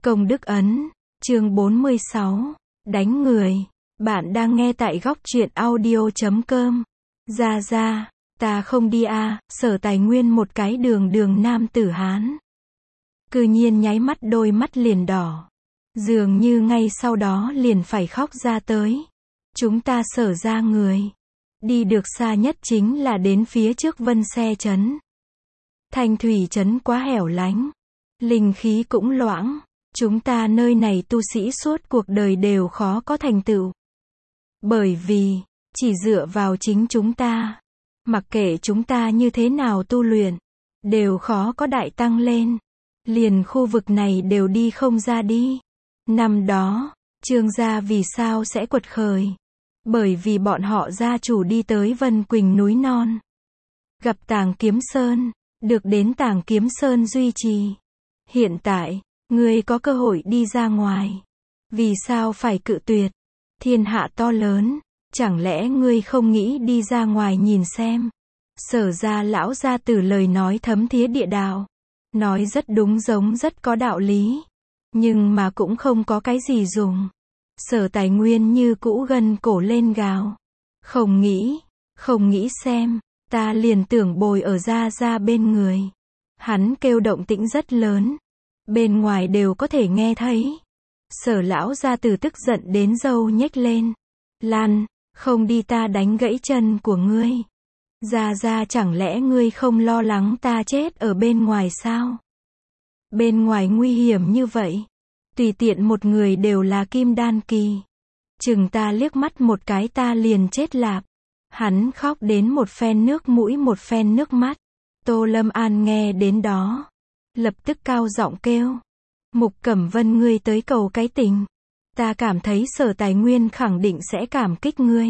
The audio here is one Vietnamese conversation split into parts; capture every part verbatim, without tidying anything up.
Công đức ấn, chương bốn mươi sáu, đánh người. Bạn đang nghe tại góc truyện audio chấm com. Ra ra, ta không đi a, Sở Tài Nguyên một cái đường đường nam tử Hán. Cư nhiên nháy mắt đôi mắt liền đỏ. Dường như ngay sau đó liền phải khóc ra tới. Chúng ta Sở ra người. Đi được xa nhất chính là đến phía trước Vân Xe trấn. Thanh thủy trấn quá hẻo lánh. Linh khí cũng loãng. Chúng ta nơi này tu sĩ suốt cuộc đời đều khó có thành tựu. Bởi vì, chỉ dựa vào chính chúng ta, mặc kệ chúng ta như thế nào tu luyện, đều khó có đại tăng lên. Liền khu vực này đều đi không ra đi. Năm đó, Trương gia vì sao sẽ quật khởi? Bởi vì bọn họ gia chủ đi tới Vân Quỳnh núi non. Gặp Tàng Kiếm Sơn, được đến Tàng Kiếm Sơn duy trì. Hiện tại, ngươi có cơ hội đi ra ngoài. Vì sao phải cự tuyệt? Thiên hạ to lớn, chẳng lẽ ngươi không nghĩ đi ra ngoài nhìn xem? Sở ra lão gia tử lời nói thấm thía địa đạo. Nói rất đúng, giống rất có đạo lý. Nhưng mà cũng không có cái gì dùng. Sở Tài Nguyên như cũ gân cổ lên gào. Không nghĩ, không nghĩ xem, ta liền tưởng bồi ở ra ra bên người. Hắn kêu động tĩnh rất lớn. Bên ngoài đều có thể nghe thấy. Sở lão gia tử tức giận đến râu nhếch lên. Lan, không đi ta đánh gãy chân của ngươi. Ra ra chẳng lẽ ngươi không lo lắng ta chết ở bên ngoài sao? Bên ngoài nguy hiểm như vậy. Tùy tiện một người đều là kim đan kỳ. Chừng ta liếc mắt một cái ta liền chết lạp. Hắn khóc đến một phen nước mũi một phen nước mắt. Tô Lâm An nghe đến đó. Lập tức cao giọng kêu. Mục Cẩm Vân, ngươi tới cầu cái tình. Ta cảm thấy Sở Tài Nguyên khẳng định sẽ cảm kích ngươi.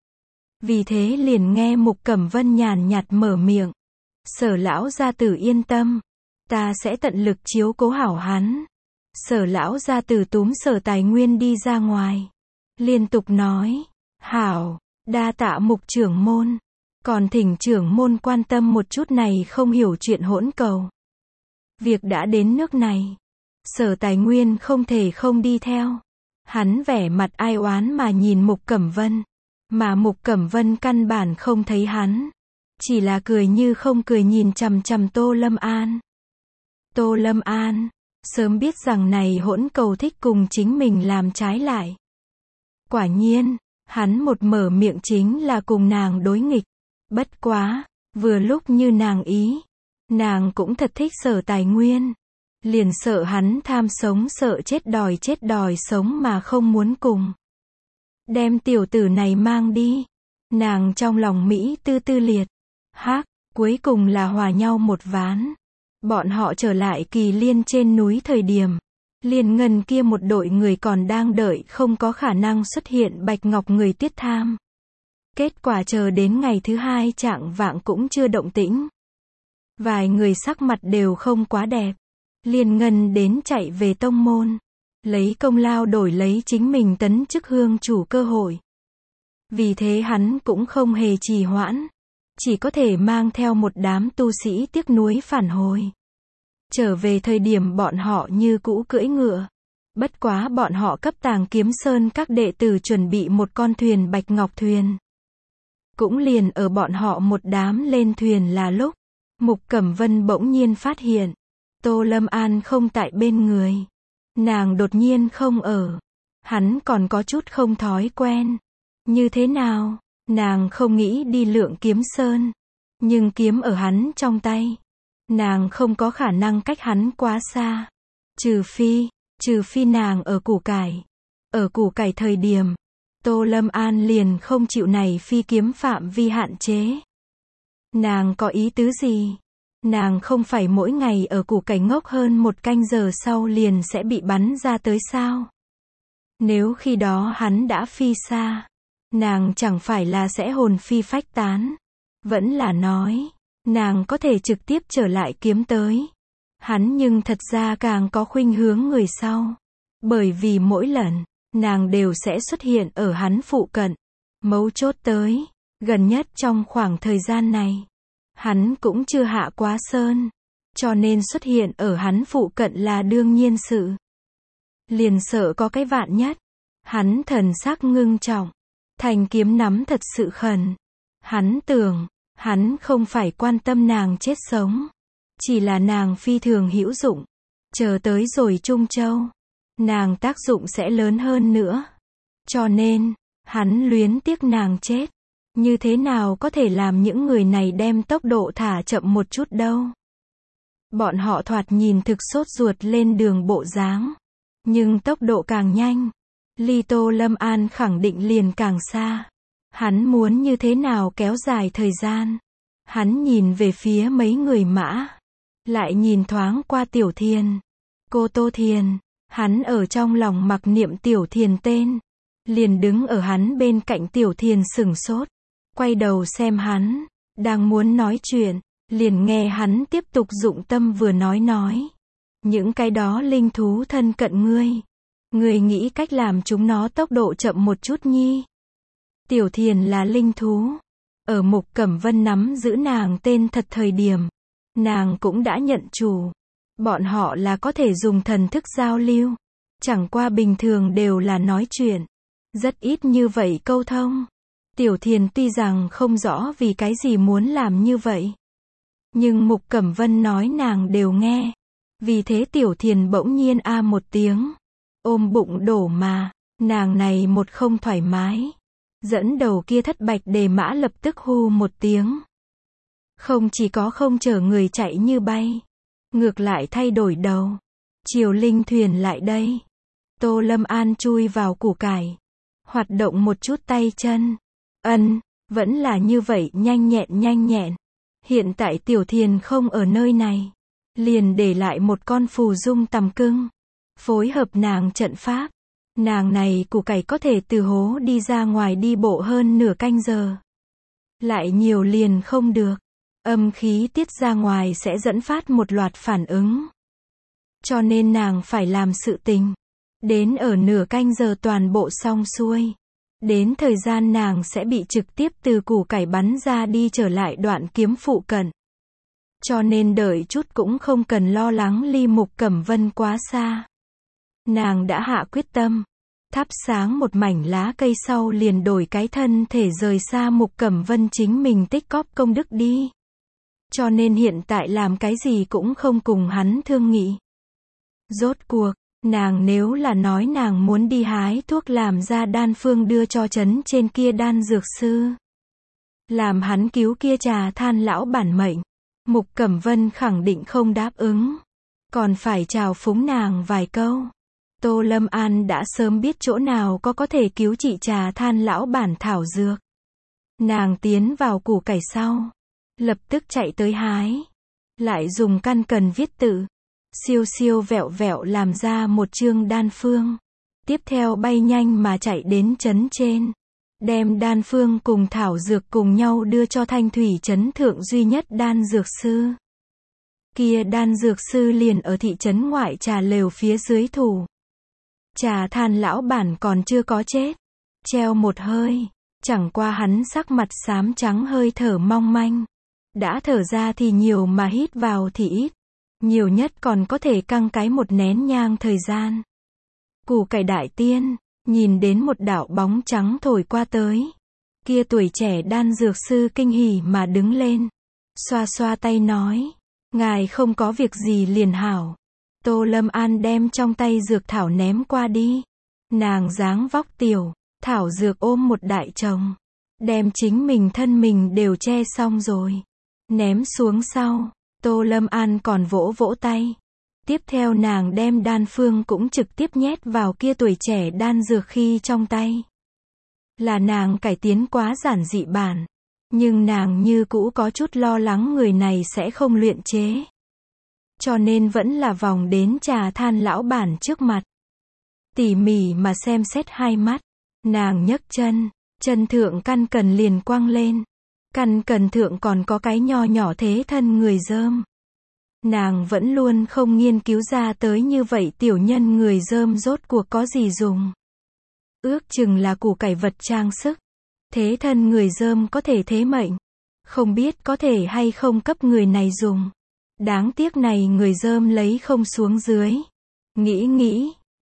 Vì thế liền nghe Mục Cẩm Vân nhàn nhạt mở miệng. Sở lão gia tử yên tâm. Ta sẽ tận lực chiếu cố hảo hắn. Sở lão gia tử túm Sở Tài Nguyên đi ra ngoài. Liên tục nói. Hảo, đa tạ Mục trưởng môn. Còn thỉnh trưởng môn quan tâm một chút này không hiểu chuyện hỗn cầu. Việc đã đến nước này. Sở Tài Nguyên không thể không đi theo. Hắn vẻ mặt ai oán mà nhìn Mục Cẩm Vân. Mà Mục Cẩm Vân căn bản không thấy hắn. Chỉ là cười như không cười nhìn chằm chằm Tô Lâm An. Tô Lâm An, sớm biết rằng này hỗn cầu thích cùng chính mình làm trái lại. Quả nhiên, hắn một mở miệng chính là cùng nàng đối nghịch. Bất quá, vừa lúc như nàng ý. Nàng cũng thật thích Sở Tài Nguyên. Liền sợ hắn tham sống sợ chết đòi chết đòi sống mà không muốn cùng. Đem tiểu tử này mang đi. Nàng trong lòng Mỹ tư tư liệt. Hắc, cuối cùng là hòa nhau một ván. Bọn họ trở lại Kỳ Liên trên núi thời điểm. Liên Ngân kia một đội người còn đang đợi không có khả năng xuất hiện Bạch Ngọc người Tuyết Tham. Kết quả chờ đến ngày thứ hai chạng vạng cũng chưa động tĩnh. Vài người sắc mặt đều không quá đẹp. Liên Ngân đến chạy về tông môn. Lấy công lao đổi lấy chính mình tấn chức hương chủ cơ hội. Vì thế hắn cũng không hề trì hoãn. Chỉ có thể mang theo một đám tu sĩ tiếc nuối phản hồi. Trở về thời điểm bọn họ như cũ cưỡi ngựa. Bất quá bọn họ cấp Tàng Kiếm Sơn các đệ tử chuẩn bị một con thuyền Bạch Ngọc thuyền. Cũng liền ở bọn họ một đám lên thuyền là lúc. Mục Cẩm Vân bỗng nhiên phát hiện. Tô Lâm An không tại bên người. Nàng đột nhiên không ở. Hắn còn có chút không thói quen. Như thế nào? Nàng không nghĩ đi Lượng Kiếm Sơn. Nhưng kiếm ở hắn trong tay. Nàng không có khả năng cách hắn quá xa. Trừ phi, trừ phi nàng ở Củ Cải. Ở Củ Cải thời điểm. Tô Lâm An liền không chịu này phi kiếm phạm vi hạn chế. Nàng có ý tứ gì? Nàng không phải mỗi ngày ở Củ Cải ngốc hơn một canh giờ sau liền sẽ bị bắn ra tới sao? Nếu khi đó hắn đã phi xa, nàng chẳng phải là sẽ hồn phi phách tán. Vẫn là nói, nàng có thể trực tiếp trở lại kiếm tới. Hắn nhưng thật ra càng có khuynh hướng người sau. Bởi vì mỗi lần, nàng đều sẽ xuất hiện ở hắn phụ cận. Mấu chốt tới, gần nhất trong khoảng thời gian này. Hắn cũng chưa hạ quá sơn. Cho nên xuất hiện ở hắn phụ cận là đương nhiên sự. liền sợ có cái vạn nhất. Hắn thần sắc ngưng trọng, thanh kiếm nắm thật sự khẩn. Hắn tưởng, hắn không phải quan tâm nàng chết sống, chỉ là nàng phi thường hữu dụng. Chờ tới rồi Trung Châu, nàng tác dụng sẽ lớn hơn nữa. Cho nên, hắn luyến tiếc nàng chết. Như thế nào có thể làm những người này đem tốc độ thả chậm một chút đâu. Bọn họ thoạt nhìn thực sốt ruột lên đường bộ dáng, nhưng tốc độ càng nhanh, ly Tô Lâm An khẳng định liền càng xa. Hắn muốn như thế nào kéo dài thời gian. Hắn nhìn về phía mấy người mã, lại nhìn thoáng qua Tiểu Thiền. Cô Tô Thiền, hắn ở trong lòng mặc niệm Tiểu Thiền tên, liền đứng ở hắn bên cạnh. Tiểu Thiền sửng sốt, quay đầu xem hắn, đang muốn nói chuyện, liền nghe hắn tiếp tục dụng tâm vừa nói nói. Những cái đó linh thú thân cận ngươi, ngươi nghĩ cách làm chúng nó tốc độ chậm một chút nhi. Tiểu Thiền là linh thú. Ở Mục Cẩm Vân nắm giữ nàng tên thật thời điểm, nàng cũng đã nhận chủ. Bọn họ là có thể dùng thần thức giao lưu. Chẳng qua bình thường đều là nói chuyện. Rất ít như vậy câu thông. Tiểu Thiền tuy rằng không rõ vì cái gì muốn làm như vậy, nhưng Mục Cẩm Vân nói nàng đều nghe. Vì thế Tiểu Thiền bỗng nhiên a một tiếng, ôm bụng đổ mà. Nàng này một không thoải mái, dẫn đầu kia thất bạch đề mã lập tức hu một tiếng. Không chỉ có không chở người chạy như bay, ngược lại thay đổi đầu. Triều linh thuyền lại đây. Tô Lâm An chui vào củ cải, hoạt động một chút tay chân. Ân, vẫn là như vậy, nhanh nhẹn nhanh nhẹn. Hiện tại Tiểu Thiền không ở nơi này, liền để lại một con phù dung tằm cưng, phối hợp nàng trận pháp. Nàng này củ cải có thể từ hố đi ra ngoài đi bộ hơn nửa canh giờ. Lại nhiều liền không được. Âm khí tiết ra ngoài sẽ dẫn phát một loạt phản ứng. Cho nên nàng phải làm sự tình. Đến ở nửa canh giờ toàn bộ xong xuôi. Đến thời gian nàng sẽ bị trực tiếp từ củ cải bắn ra đi trở lại đoạn kiếm phụ cận. Cho nên đợi chút cũng không cần lo lắng ly Mục Cẩm Vân quá xa. Nàng đã hạ quyết tâm. Thắp sáng một mảnh lá cây sau liền đổi cái thân thể rời xa Mục Cẩm Vân chính mình tích cóp công đức đi. Cho nên hiện tại làm cái gì cũng không cùng hắn thương nghị. Rốt cuộc, nàng nếu là nói nàng muốn đi hái thuốc làm ra đan phương đưa cho trấn trên kia đan dược sư, làm hắn cứu kia trà than lão bản mệnh, Mục Cẩm Vân khẳng định không đáp ứng. Còn phải chào phúng nàng vài câu. Tô Lâm An đã sớm biết chỗ nào có có thể cứu trị trà than lão bản thảo dược. Nàng tiến vào củ cải sau, lập tức chạy tới hái. Lại dùng căn cần viết tự, siêu siêu vẹo vẹo làm ra một chương đan phương. Tiếp theo bay nhanh mà chạy đến trấn trên, đem đan phương cùng thảo dược cùng nhau đưa cho Thanh Thủy trấn thượng duy nhất đan dược sư. Kia đan dược sư liền ở thị trấn ngoại trà lều phía dưới thủ. Trà than lão bản còn chưa có chết, treo một hơi, chẳng qua hắn sắc mặt xám trắng hơi thở mong manh. Đã thở ra thì nhiều mà hít vào thì ít, nhiều nhất còn có thể căng cái một nén nhang thời gian. Củ cải đại tiên, nhìn đến một đạo bóng trắng thổi qua tới. Kia tuổi trẻ đan dược sư kinh hỉ mà đứng lên, xoa xoa tay nói, ngài không có việc gì liền hảo. Tô Lâm An đem trong tay dược thảo ném qua đi. Nàng dáng vóc tiểu, thảo dược ôm một đại chồng, đem chính mình thân mình đều che xong rồi. Ném xuống sau, Tô Lâm An còn vỗ vỗ tay. Tiếp theo nàng đem đan phương cũng trực tiếp nhét vào kia tuổi trẻ đan dược khi trong tay. Là nàng cải tiến quá giản dị bản, nhưng nàng như cũ có chút lo lắng người này sẽ không luyện chế. Cho nên vẫn là vòng đến trà than lão bản trước mặt. Tỉ mỉ mà xem xét hai mắt. Nàng nhấc chân, chân thượng căn cần liền quăng lên. Căn cần thượng còn có cái nho nhỏ thế thân người dơm. Nàng vẫn luôn không nghiên cứu ra tới như vậy tiểu nhân người dơm rốt cuộc có gì dùng. Ước chừng là củ cải vật trang sức. Thế thân người dơm có thể thế mệnh. Không biết có thể hay không cấp người này dùng. Đáng tiếc này người dơm lấy không xuống dưới. Nghĩ nghĩ,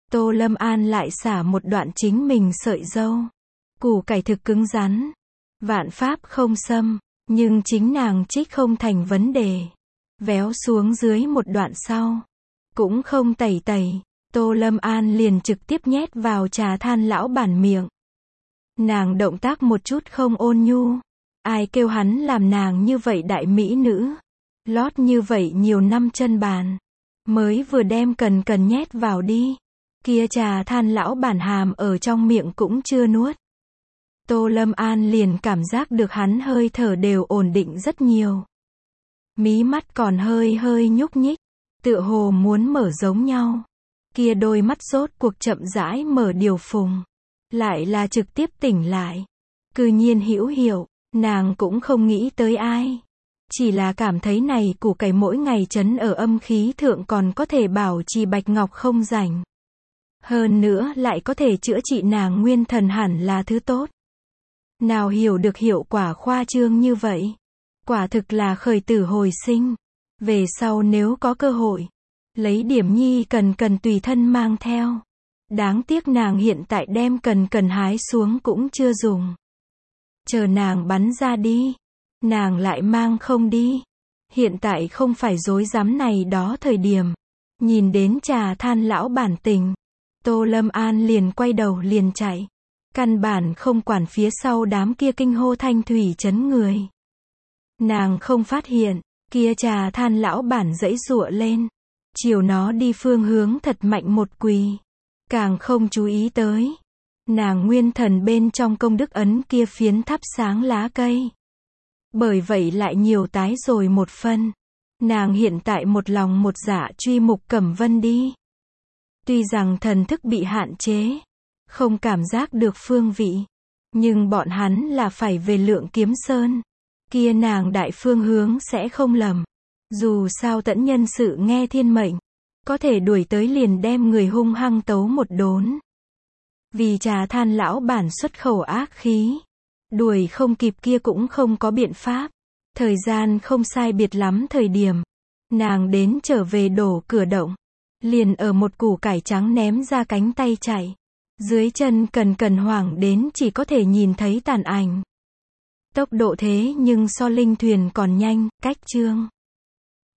Tô Lâm An lại xả một đoạn chính mình sợi dâu. Củ cải thực cứng rắn. Vạn pháp không xâm, nhưng chính nàng trích không thành vấn đề. Véo xuống dưới một đoạn sau. Cũng không tẩy tẩy. Tô Lâm An liền trực tiếp nhét vào trà than lão bản miệng. Nàng động tác một chút không ôn nhu. Ai kêu hắn làm nàng như vậy đại mỹ nữ. Lót như vậy nhiều năm chân bàn. Mới vừa đem cần cần nhét vào đi. Kia trà than lão bản hàm ở trong miệng cũng chưa nuốt. Tô Lâm An liền cảm giác được hắn hơi thở đều ổn định rất nhiều. Mí mắt còn hơi hơi nhúc nhích. Tựa hồ muốn mở giống nhau. Kia đôi mắt rốt cuộc chậm rãi mở điều phùng. Lại là trực tiếp tỉnh lại. Cư nhiên hữu hiệu, nàng cũng không nghĩ tới ai. Chỉ là cảm thấy này củ cải mỗi ngày trấn ở âm khí thượng còn có thể bảo trì bạch ngọc không rảnh. Hơn nữa lại có thể chữa trị nàng nguyên thần hẳn là thứ tốt. Nào hiểu được hiệu quả khoa trương như vậy. Quả thực là khởi tử hồi sinh. Về sau nếu có cơ hội, lấy điểm nhi cần cần tùy thân mang theo. Đáng tiếc nàng hiện tại đem cần cần hái xuống cũng chưa dùng. Chờ nàng bắn ra đi, nàng lại mang không đi. Hiện tại không phải dối dám này đó thời điểm. Nhìn đến trà than lão bản tình, Tô Lâm An liền quay đầu liền chạy. Căn bản không quản phía sau đám kia kinh hô thanh thủy chấn người. Nàng không phát hiện, kia trà than lão bản giãy giụa lên. Chiều nó đi phương hướng thật mạnh một quỳ. Càng không chú ý tới. Nàng nguyên thần bên trong công đức ấn kia phiến thắp sáng lá cây. Bởi vậy lại nhiều tái rồi một phân. Nàng hiện tại một lòng một dạ truy Mục Cẩm Vân đi. Tuy rằng thần thức bị hạn chế. Không cảm giác được phương vị. Nhưng bọn hắn là phải về Lượng Kiếm Sơn. Kia nàng đại phương hướng sẽ không lầm. Dù sao tẫn nhân sự nghe thiên mệnh. Có thể đuổi tới liền đem người hung hăng tấu một đốn. Vì trà than lão bản xuất khẩu ác khí. Đuổi không kịp kia cũng không có biện pháp. Thời gian không sai biệt lắm thời điểm. Nàng đến trở về đổ cửa động. Liền ở một củ cải trắng ném ra cánh tay chạy. Dưới chân cần cần hoảng đến chỉ có thể nhìn thấy tàn ảnh. Tốc độ thế nhưng so linh thuyền còn nhanh, cách chương.